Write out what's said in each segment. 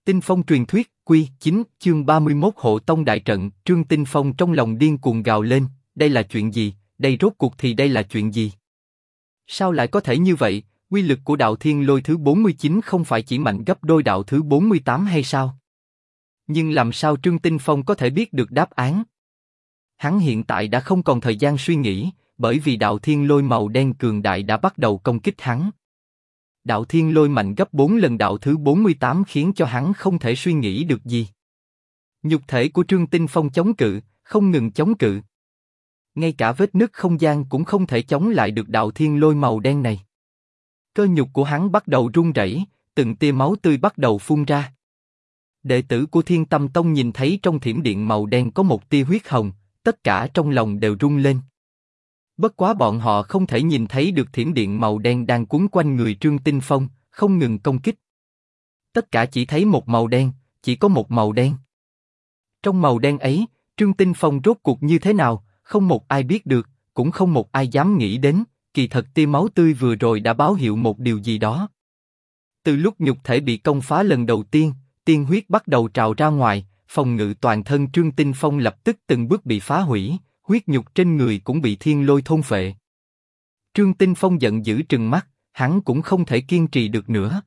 Tinh Phong truyền thuyết, Quy 9, chương 31 Hộ Tông đại trận. Trương Tinh Phong trong lòng điên cuồng gào lên, đây là chuyện gì, đây rốt cuộc thì đây là chuyện gì? Sao lại có thể như vậy, quy lực của đạo thiên lôi thứ 49 không phải chỉ mạnh gấp đôi đạo thứ 48 hay sao? Nhưng làm sao Trương Tinh Phong có thể biết được đáp án? Hắn hiện tại đã không còn thời gian suy nghĩ, bởi vì đạo thiên lôi màu đen cường đại đã bắt đầu công kích hắn. Đạo thiên lôi mạnh gấp 4 lần đạo thứ 48 khiến cho hắn không thể suy nghĩ được gì. Nhục thể của Trương Tinh Phong chống cự, không ngừng chống cự. Ngay cả vết nứt không gian cũng không thể chống lại được đạo thiên lôi màu đen này. Cơ nhục của hắn bắt đầu run rẩy, từng tia máu tươi bắt đầu phun ra. Đệ tử của Thiên Tâm Tông nhìn thấy trong thiểm điện màu đen có một tia huyết hồng, tất cả trong lòng đều rung lên. Bất quá bọn họ không thể nhìn thấy được thiểm điện màu đen đang quấn quanh người Trương Tinh Phong, không ngừng công kích. Tất cả chỉ thấy một màu đen, chỉ có một màu đen. Trong màu đen ấy, Trương Tinh Phong rốt cuộc như thế nào, không một ai biết được, cũng không một ai dám nghĩ đến, kỳ thật tia máu tươi vừa rồi đã báo hiệu một điều gì đó. Từ lúc nhục thể bị công phá lần đầu tiên, tiên huyết bắt đầu trào ra ngoài, phòng ngự toàn thân Trương Tinh Phong lập tức từng bước bị phá hủy, huyết nhục trên người cũng bị thiên lôi thôn phệ. Trương Tinh Phong giận dữ trừng mắt, hắn cũng không thể kiên trì được nữa.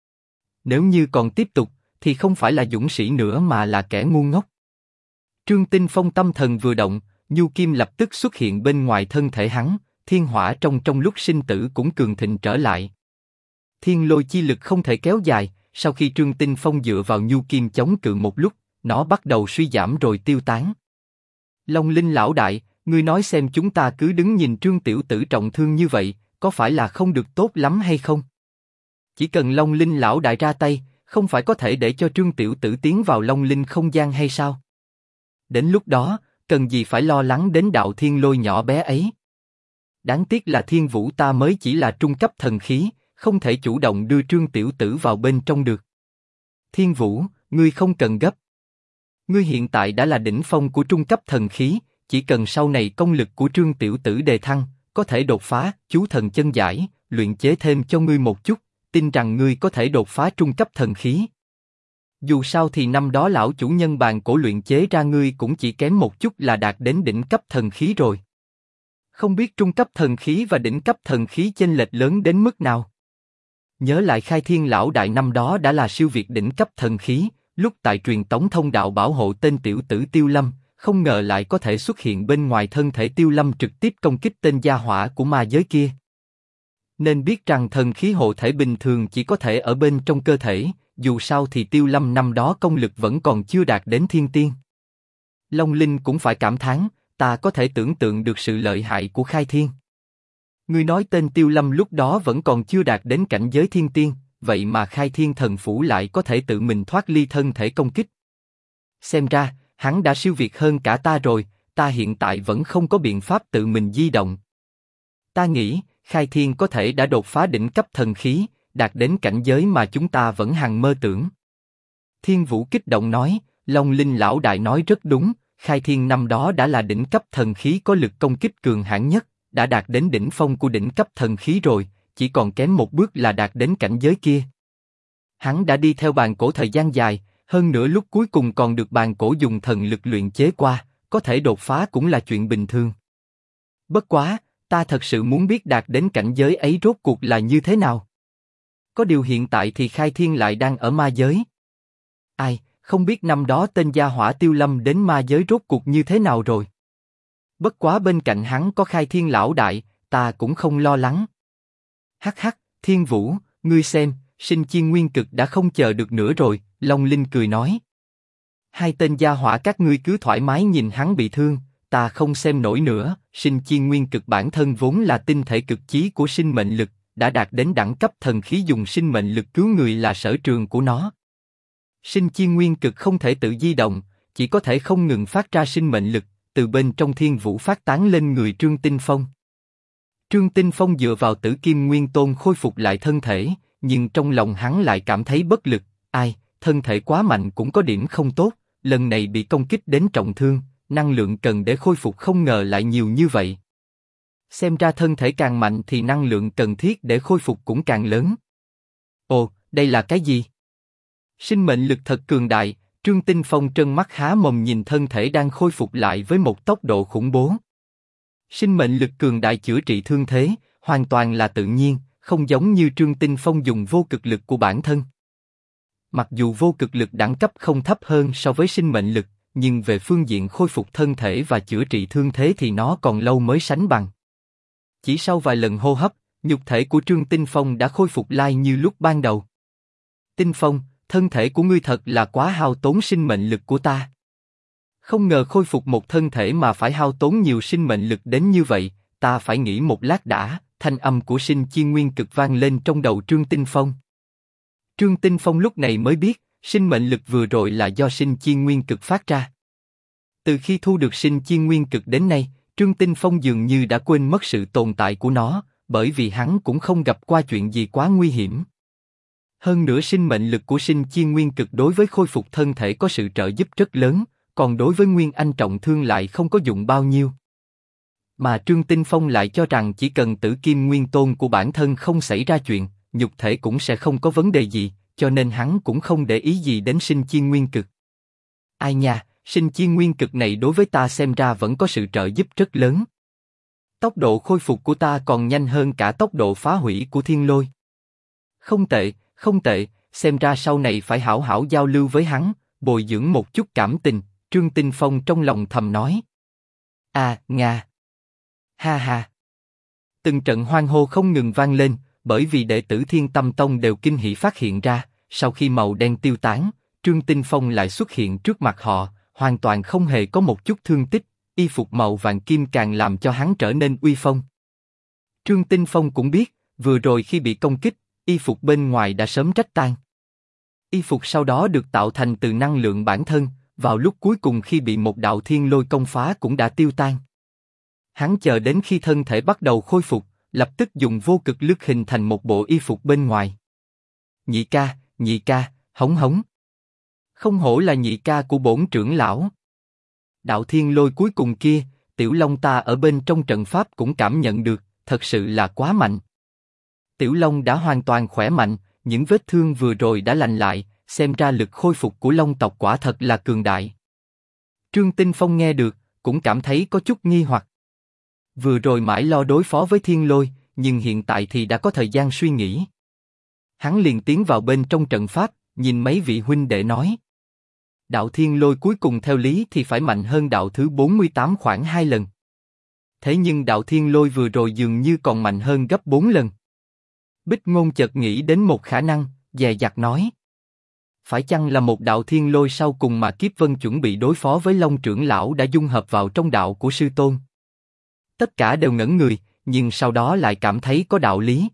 Nếu như còn tiếp tục, thì không phải là dũng sĩ nữa mà là kẻ ngu ngốc. Trương Tinh Phong tâm thần vừa động, nhu kim lập tức xuất hiện bên ngoài thân thể hắn, thiên hỏa trong lúc sinh tử cũng cường thịnh trở lại. Thiên lôi chi lực không thể kéo dài, sau khi Trương Tinh Phong dựa vào nhu kim chống cự một lúc, nó bắt đầu suy giảm rồi tiêu tán. Long Linh lão đại, ngươi nói xem chúng ta cứ đứng nhìn Trương tiểu tử trọng thương như vậy, có phải là không được tốt lắm hay không? Chỉ cần Long Linh lão đại ra tay, không phải có thể để cho Trương tiểu tử tiến vào Long Linh không gian hay sao? Đến lúc đó, cần gì phải lo lắng đến đạo thiên lôi nhỏ bé ấy? Đáng tiếc là Thiên Vũ ta mới chỉ là trung cấp thần khí, không thể chủ động đưa Trương tiểu tử vào bên trong được. Thiên Vũ, ngươi không cần gấp. Ngươi hiện tại đã là đỉnh phong của trung cấp thần khí, chỉ cần sau này công lực của Trương tiểu tử đề thăng, có thể đột phá, chú thần chân giải, luyện chế thêm cho ngươi một chút, tin rằng ngươi có thể đột phá trung cấp thần khí. Dù sao thì năm đó lão chủ nhân bàn cổ luyện chế ra ngươi cũng chỉ kém một chút là đạt đến đỉnh cấp thần khí rồi. Không biết trung cấp thần khí và đỉnh cấp thần khí chênh lệch lớn đến mức nào. Nhớ lại Khai Thiên lão đại năm đó đã là siêu việt đỉnh cấp thần khí, lúc tại truyền tống thông đạo bảo hộ tên tiểu tử Tiêu Lâm, không ngờ lại có thể xuất hiện bên ngoài thân thể Tiêu Lâm trực tiếp công kích tên gia hỏa của ma giới kia. Nên biết rằng thần khí hộ thể bình thường chỉ có thể ở bên trong cơ thể, dù sao thì Tiêu Lâm năm đó công lực vẫn còn chưa đạt đến thiên tiên. Long Linh cũng phải cảm thán, ta có thể tưởng tượng được sự lợi hại của Khai Thiên. Ngươi nói tên Tiêu Lâm lúc đó vẫn còn chưa đạt đến cảnh giới thiên tiên, vậy mà Khai Thiên thần phủ lại có thể tự mình thoát ly thân thể công kích. Xem ra, hắn đã siêu việt hơn cả ta rồi, ta hiện tại vẫn không có biện pháp tự mình di động. Ta nghĩ, Khai Thiên có thể đã đột phá đỉnh cấp thần khí, đạt đến cảnh giới mà chúng ta vẫn hằng mơ tưởng. Thiên Vũ kích động nói, Long Linh lão đại nói rất đúng, Khai Thiên năm đó đã là đỉnh cấp thần khí có lực công kích cường hãn nhất, đã đạt đến đỉnh phong của đỉnh cấp thần khí rồi, chỉ còn kém một bước là đạt đến cảnh giới kia. Hắn đã đi theo bàn cổ thời gian dài, hơn nữa lúc cuối cùng còn được bàn cổ dùng thần lực luyện chế qua, có thể đột phá cũng là chuyện bình thường. Bất quá, ta thật sự muốn biết đạt đến cảnh giới ấy rốt cuộc là như thế nào. Có điều hiện tại thì Khai Thiên lại đang ở ma giới. Ai, không biết năm đó tên gia hỏa Tiêu Lâm đến ma giới rốt cuộc như thế nào rồi. Bất quá bên cạnh hắn có Khai Thiên lão đại, ta cũng không lo lắng. Hắc hắc, Thiên Vũ, ngươi xem, Sinh Chi Nguyên Cực đã không chờ được nữa rồi, Long Linh cười nói. Hai tên gia hỏa các ngươi cứ thoải mái nhìn hắn bị thương, ta không xem nổi nữa, Sinh Chi Nguyên Cực bản thân vốn là tinh thể cực chí của sinh mệnh lực, đã đạt đến đẳng cấp thần khí dùng sinh mệnh lực cứu người là sở trường của nó. Sinh Chi Nguyên Cực không thể tự di động, chỉ có thể không ngừng phát ra sinh mệnh lực, từ bên trong Thiên Vũ phát tán lên người Trương Tinh Phong. Trương Tinh Phong dựa vào Tử Kim Nguyên Tôn khôi phục lại thân thể, nhưng trong lòng hắn lại cảm thấy bất lực, ai, thân thể quá mạnh cũng có điểm không tốt, lần này bị công kích đến trọng thương, năng lượng cần để khôi phục không ngờ lại nhiều như vậy. Xem ra thân thể càng mạnh thì năng lượng cần thiết để khôi phục cũng càng lớn. Ồ, đây là cái gì? Sinh mệnh lực thật cường đại, Trương Tinh Phong trân mắt há mồm nhìn thân thể đang khôi phục lại với một tốc độ khủng bố. Sinh mệnh lực cường đại chữa trị thương thế, hoàn toàn là tự nhiên, không giống như Trương Tinh Phong dùng vô cực lực của bản thân. Mặc dù vô cực lực đẳng cấp không thấp hơn so với sinh mệnh lực, nhưng về phương diện khôi phục thân thể và chữa trị thương thế thì nó còn lâu mới sánh bằng. Chỉ sau vài lần hô hấp, nhục thể của Trương Tinh Phong đã khôi phục lại như lúc ban đầu. Tinh Phong, thân thể của ngươi thật là quá hao tốn sinh mệnh lực của ta. Không ngờ khôi phục một thân thể mà phải hao tốn nhiều sinh mệnh lực đến như vậy, ta phải nghĩ một lát đã. Thanh âm của Sinh Chi Nguyên Cực vang lên trong đầu Trương Tinh Phong. Trương Tinh Phong lúc này mới biết, sinh mệnh lực vừa rồi là do Sinh Chi Nguyên Cực phát ra. Từ khi thu được Sinh Chi Nguyên Cực đến nay, Trương Tinh Phong dường như đã quên mất sự tồn tại của nó, bởi vì hắn cũng không gặp qua chuyện gì quá nguy hiểm. Hơn nữa sinh mệnh lực của Sinh Chi Nguyên Cực đối với khôi phục thân thể có sự trợ giúp rất lớn, còn đối với Nguyên Anh trọng thương lại không có dụng bao nhiêu. Mà Trương Tinh Phong lại cho rằng chỉ cần Tử Kim Nguyên Tôn của bản thân không xảy ra chuyện, nhục thể cũng sẽ không có vấn đề gì, cho nên hắn cũng không để ý gì đến Sinh Chi Nguyên Cực. Ai nha, Sinh Chi Nguyên Cực này đối với ta xem ra vẫn có sự trợ giúp rất lớn. Tốc độ khôi phục của ta còn nhanh hơn cả tốc độ phá hủy của Thiên Lôi. Không tệ, không tệ, xem ra sau này phải hảo hảo giao lưu với hắn, bồi dưỡng một chút cảm tình, Trương Tinh Phong trong lòng thầm nói. À, Nga. Ha ha. Từng trận hoan hô không ngừng vang lên, bởi vì đệ tử Thiên Tâm Tông đều kinh hỉ phát hiện ra, sau khi màu đen tiêu tán, Trương Tinh Phong lại xuất hiện trước mặt họ, hoàn toàn không hề có một chút thương tích, y phục màu vàng kim càng làm cho hắn trở nên uy phong. Trương Tinh Phong cũng biết, vừa rồi khi bị công kích, y phục bên ngoài đã sớm rách tan. Y phục sau đó được tạo thành từ năng lượng bản thân, vào lúc cuối cùng khi bị một đạo thiên lôi công phá cũng đã tiêu tan. Hắn chờ đến khi thân thể bắt đầu khôi phục, lập tức dùng vô cực lực hình thành một bộ y phục bên ngoài. Nhị ca, hống hống. Không hổ là nhị ca của bổn trưởng lão. Đạo thiên lôi cuối cùng kia, Tiểu Long ta ở bên trong trận pháp cũng cảm nhận được, thật sự là quá mạnh. Tiểu Long đã hoàn toàn khỏe mạnh, những vết thương vừa rồi đã lành lại, xem ra lực khôi phục của Long tộc quả thật là cường đại. Trương Tinh Phong nghe được, cũng cảm thấy có chút nghi hoặc. Vừa rồi mãi lo đối phó với thiên lôi, nhưng hiện tại thì đã có thời gian suy nghĩ. Hắn liền tiến vào bên trong trận pháp, nhìn mấy vị huynh đệ nói. Đạo thiên lôi cuối cùng theo lý thì phải mạnh hơn đạo thứ 48 khoảng 2 lần. Thế nhưng đạo thiên lôi vừa rồi dường như còn mạnh hơn gấp 4 lần. Bích Ngôn chợt nghĩ đến một khả năng, dè dặt nói. Phải chăng là một đạo thiên lôi sau cùng mà Kiếp Vân chuẩn bị đối phó với Long trưởng lão đã dung hợp vào trong đạo của sư tôn? Tất cả đều ngẩn người, nhưng sau đó lại cảm thấy có đạo lý.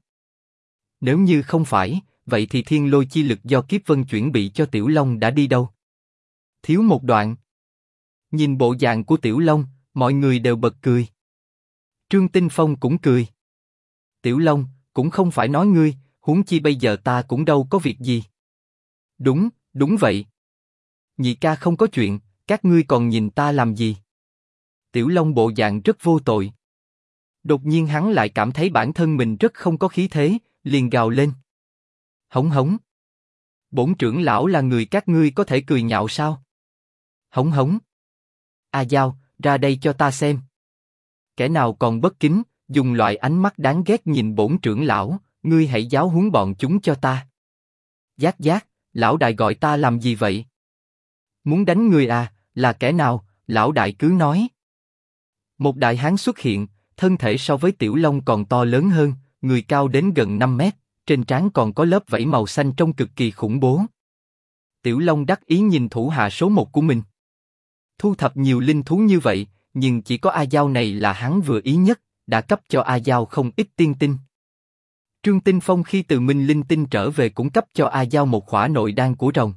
Nếu như không phải, vậy thì thiên lôi chi lực do Kiếp Vân chuẩn bị cho Tiểu Long đã đi đâu? Thiếu một đoạn. Nhìn bộ dạng của Tiểu Long, mọi người đều bật cười. Trương Tinh Phong cũng cười. Tiểu Long, cũng không phải nói ngươi, huống chi bây giờ ta cũng đâu có việc gì. Đúng, đúng vậy. Nhị ca không có chuyện, các ngươi còn nhìn ta làm gì? Tiểu Long bộ dạng rất vô tội. Đột nhiên hắn lại cảm thấy bản thân mình rất không có khí thế, liền gào lên. Hống hống. Bổn trưởng lão là người các ngươi có thể cười nhạo sao? Hống hống. A Giao, ra đây cho ta xem. Kẻ nào còn bất kính, dùng loại ánh mắt đáng ghét nhìn bổn trưởng lão, ngươi hãy giáo huấn bọn chúng cho ta. Giác giác, lão đại gọi ta làm gì vậy? Muốn đánh người à, là kẻ nào, lão đại cứ nói. Một đại hán xuất hiện, thân thể so với Tiểu Long còn to lớn hơn, người cao đến gần 5 mét, trên trán còn có lớp vảy màu xanh trông cực kỳ khủng bố. Tiểu Long đắc ý nhìn thủ hạ số 1 của mình. Thu thập nhiều linh thú như vậy, nhưng chỉ có A Giao này là hắn vừa ý nhất, đã cấp cho A Giao không ít tiên tinh. Trương Tinh Phong khi từ Minh Linh Tinh trở về cũng cấp cho A Giao một khỏa nội đan của rồng.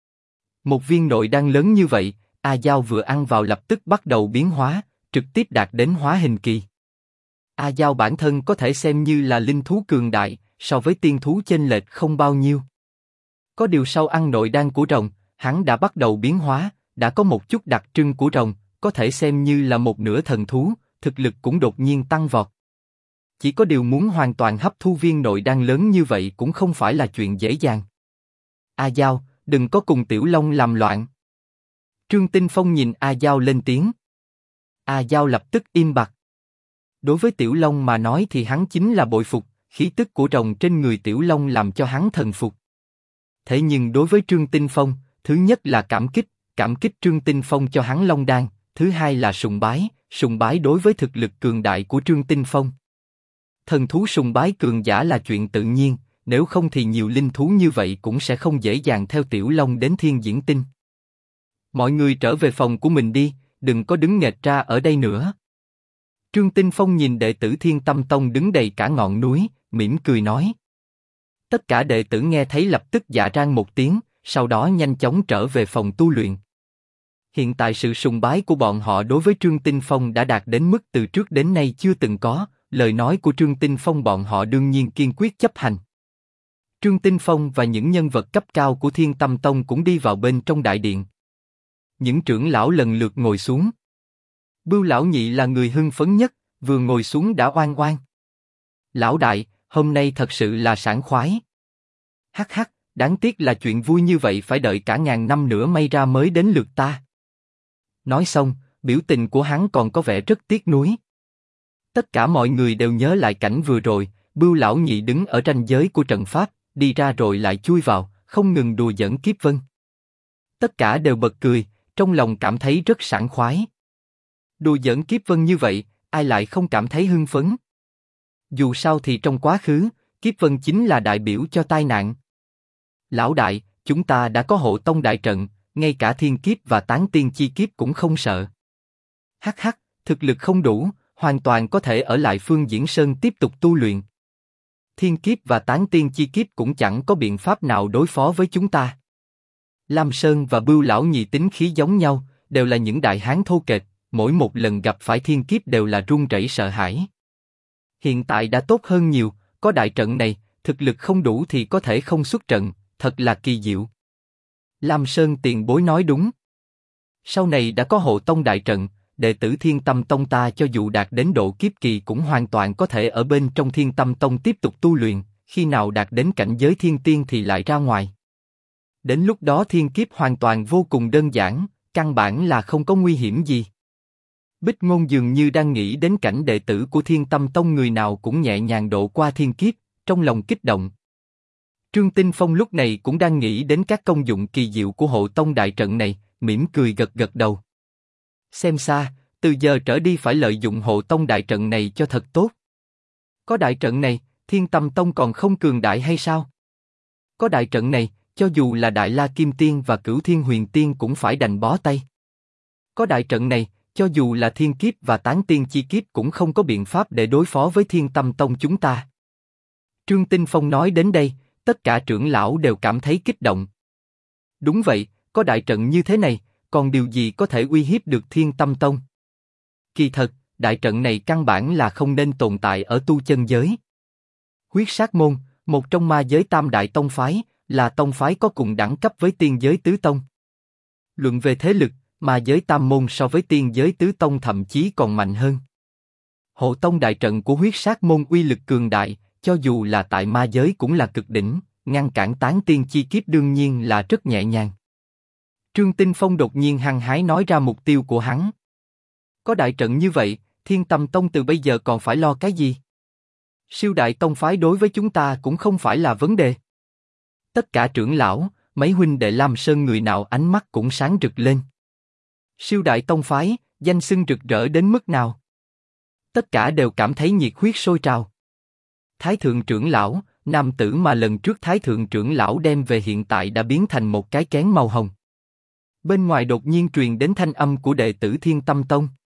Một viên nội đan lớn như vậy, A Giao vừa ăn vào lập tức bắt đầu biến hóa, trực tiếp đạt đến hóa hình kỳ. A Giao bản thân có thể xem như là linh thú cường đại, so với tiên thú chênh lệch không bao nhiêu. Có điều sau ăn nội đan của rồng, hắn đã bắt đầu biến hóa, đã có một chút đặc trưng của rồng, có thể xem như là một nửa thần thú, thực lực cũng đột nhiên tăng vọt. Chỉ có điều muốn hoàn toàn hấp thu viên nội đan lớn như vậy cũng không phải là chuyện dễ dàng. A Giao, đừng có cùng Tiểu Long làm loạn. Trương Tinh Phong nhìn A Giao lên tiếng. A Giao lập tức im bặt. Đối với Tiểu Long mà nói thì hắn chính là bội phục, khí tức của rồng trên người Tiểu Long làm cho hắn thần phục. Thế nhưng đối với Trương Tinh Phong, thứ nhất là cảm kích Trương Tinh Phong cho hắn Long Đan, thứ hai là sùng bái đối với thực lực cường đại của Trương Tinh Phong. Thần thú sùng bái cường giả là chuyện tự nhiên, nếu không thì nhiều linh thú như vậy cũng sẽ không dễ dàng theo Tiểu Long đến Thiên Diễn Tinh. Mọi người trở về phòng của mình đi, đừng có đứng nghệch ra ở đây nữa. Trương Tinh Phong nhìn đệ tử Thiên Tâm Tông đứng đầy cả ngọn núi, mỉm cười nói. Tất cả đệ tử nghe thấy lập tức dạ rang một tiếng, sau đó nhanh chóng trở về phòng tu luyện. Hiện tại sự sùng bái của bọn họ đối với Trương Tinh Phong đã đạt đến mức từ trước đến nay chưa từng có, lời nói của Trương Tinh Phong bọn họ đương nhiên kiên quyết chấp hành. Trương Tinh Phong và những nhân vật cấp cao của Thiên Tâm Tông cũng đi vào bên trong đại điện. Những trưởng lão lần lượt ngồi xuống. Bưu lão nhị là người hưng phấn nhất, vừa ngồi xuống đã oan oan. Lão đại, hôm nay thật sự là sảng khoái. Hắc hắc, đáng tiếc là chuyện vui như vậy phải đợi cả ngàn năm nữa may ra mới đến lượt ta. Nói xong, biểu tình của hắn còn có vẻ rất tiếc nuối. Tất cả mọi người đều nhớ lại cảnh vừa rồi, Bưu lão nhị đứng ở ranh giới của trận pháp, đi ra rồi lại chui vào, không ngừng đùa giỡn Kiếp Vân. Tất cả đều bật cười, trong lòng cảm thấy rất sảng khoái. Đùa giỡn Kiếp Vân như vậy, ai lại không cảm thấy hưng phấn? Dù sao thì trong quá khứ, Kiếp Vân chính là đại biểu cho tai nạn. Lão đại, chúng ta đã có hộ tông đại trận, ngay cả thiên kiếp và tán tiên chi kiếp cũng không sợ. Hắc hắc, thực lực không đủ, hoàn toàn có thể ở lại Phương Diễn Sơn tiếp tục tu luyện. Thiên kiếp và tán tiên chi kiếp cũng chẳng có biện pháp nào đối phó với chúng ta. Lam Sơn và Bưu lão nhị tính khí giống nhau, đều là những đại hán thô kệch, mỗi một lần gặp phải thiên kiếp đều là run rẩy sợ hãi. Hiện tại đã tốt hơn nhiều, có đại trận này, thực lực không đủ thì có thể không xuất trận, thật là kỳ diệu. Lam Sơn tiền bối nói đúng. Sau này đã có hộ tông đại trận, đệ tử Thiên Tâm Tông ta cho dù đạt đến độ kiếp kỳ cũng hoàn toàn có thể ở bên trong Thiên Tâm Tông tiếp tục tu luyện, khi nào đạt đến cảnh giới thiên tiên thì lại ra ngoài. Đến lúc đó thiên kiếp hoàn toàn vô cùng đơn giản, căn bản là không có nguy hiểm gì. Bích Ngôn dường như đang nghĩ đến cảnh đệ tử của Thiên Tâm Tông người nào cũng nhẹ nhàng độ qua thiên kiếp, trong lòng kích động. Trương Tinh Phong lúc này cũng đang nghĩ đến các công dụng kỳ diệu của hộ tông đại trận này, mỉm cười gật gật đầu. Xem xa, từ giờ trở đi phải lợi dụng hộ tông đại trận này cho thật tốt. Có đại trận này, Thiên Tâm Tông còn không cường đại hay sao? Có đại trận này, cho dù là Đại La Kim Tiên và Cửu Thiên Huyền Tiên cũng phải đành bó tay. Có đại trận này, cho dù là thiên kiếp và tán tiên chi kiếp cũng không có biện pháp để đối phó với Thiên Tâm Tông chúng ta. Trương Tinh Phong nói đến đây, tất cả trưởng lão đều cảm thấy kích động. Đúng vậy, có đại trận như thế này, còn điều gì có thể uy hiếp được Thiên Tâm Tông? Kỳ thật, đại trận này căn bản là không nên tồn tại ở tu chân giới. Huyết Sát Môn, một trong ma giới tam đại tông phái, là tông phái có cùng đẳng cấp với tiên giới tứ tông. Luận về thế lực, ma giới tam môn so với tiên giới tứ tông thậm chí còn mạnh hơn. Hộ tông đại trận của Huyết Sát Môn uy lực cường đại, cho dù là tại ma giới cũng là cực đỉnh, ngăn cản tán tiên chi kiếp đương nhiên là rất nhẹ nhàng. Trương Tinh Phong đột nhiên hăng hái nói ra mục tiêu của hắn. Có đại trận như vậy, Thiên Tâm Tông từ bây giờ còn phải lo cái gì? Siêu đại tông phái đối với chúng ta cũng không phải là vấn đề. Tất cả trưởng lão, mấy huynh đệ Lam Sơn người nào ánh mắt cũng sáng rực lên. Siêu đại tông phái, danh xưng rực rỡ đến mức nào? Tất cả đều cảm thấy nhiệt huyết sôi trào. Thái thượng trưởng lão, nam tử mà lần trước Thái thượng trưởng lão đem về hiện tại đã biến thành một cái kén màu hồng. Bên ngoài đột nhiên truyền đến thanh âm của đệ tử Thiên Tâm Tông.